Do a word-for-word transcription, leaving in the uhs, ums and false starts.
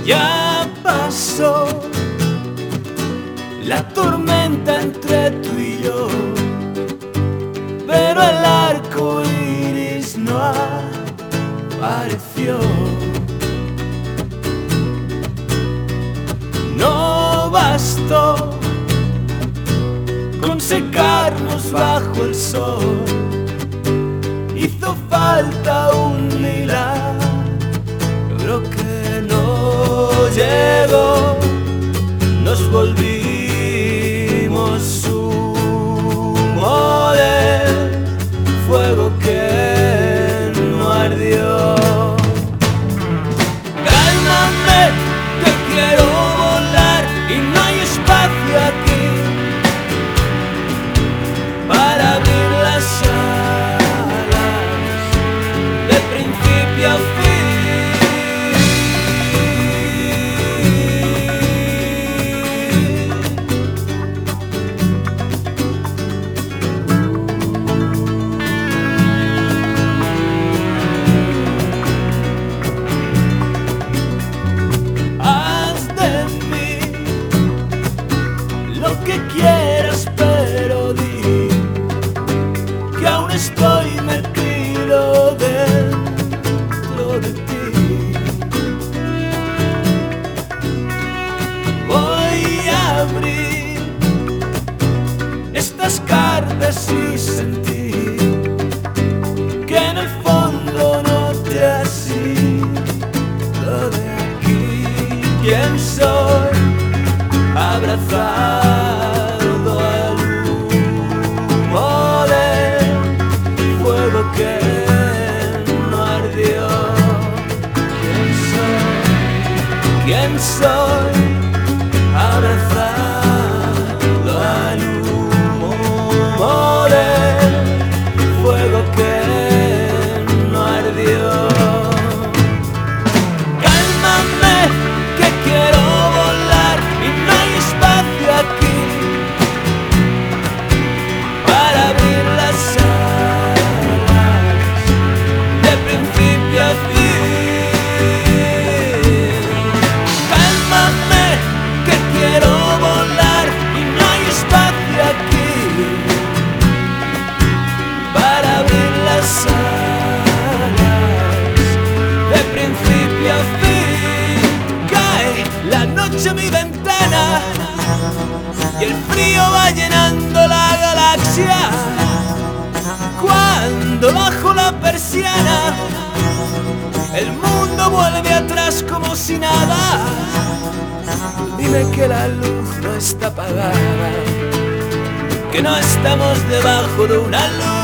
Ya pasó la tormenta entre tú y yo, pero el arco iris no apareció. No bastó con secarnos bajo el sol, hizo falta un milagro que no llegó. Nos volvimos humo del fuego que no ardió. Cálmame, que quiero volar y no hay espacio aquí para abrir las alas de principio a fin. Que quieras, pero di que aún estoy metido dentro de ti. Voy a abrir estas cartas y sentir que en el fondo no te has ido de aquí. ¿Quién soy? Abrazado al humo del fuego que no ardió. ¿Quién soy? ¿Quién soy? Abrazado al humo del fuego que no ardió. Cálmame, que quiero volar y no hay espacio aquí para abrir las alas de principio a fin. Cálmame, que quiero volar y no hay espacio aquí para abrir las alas de principio a fin. Cae la noche a mi ventana y el frío va llenando la galaxia. Cuando bajo la persiana, el mundo vuelve atrás como si nada. Dime que la luz no está apagada, que no estamos debajo de una luz.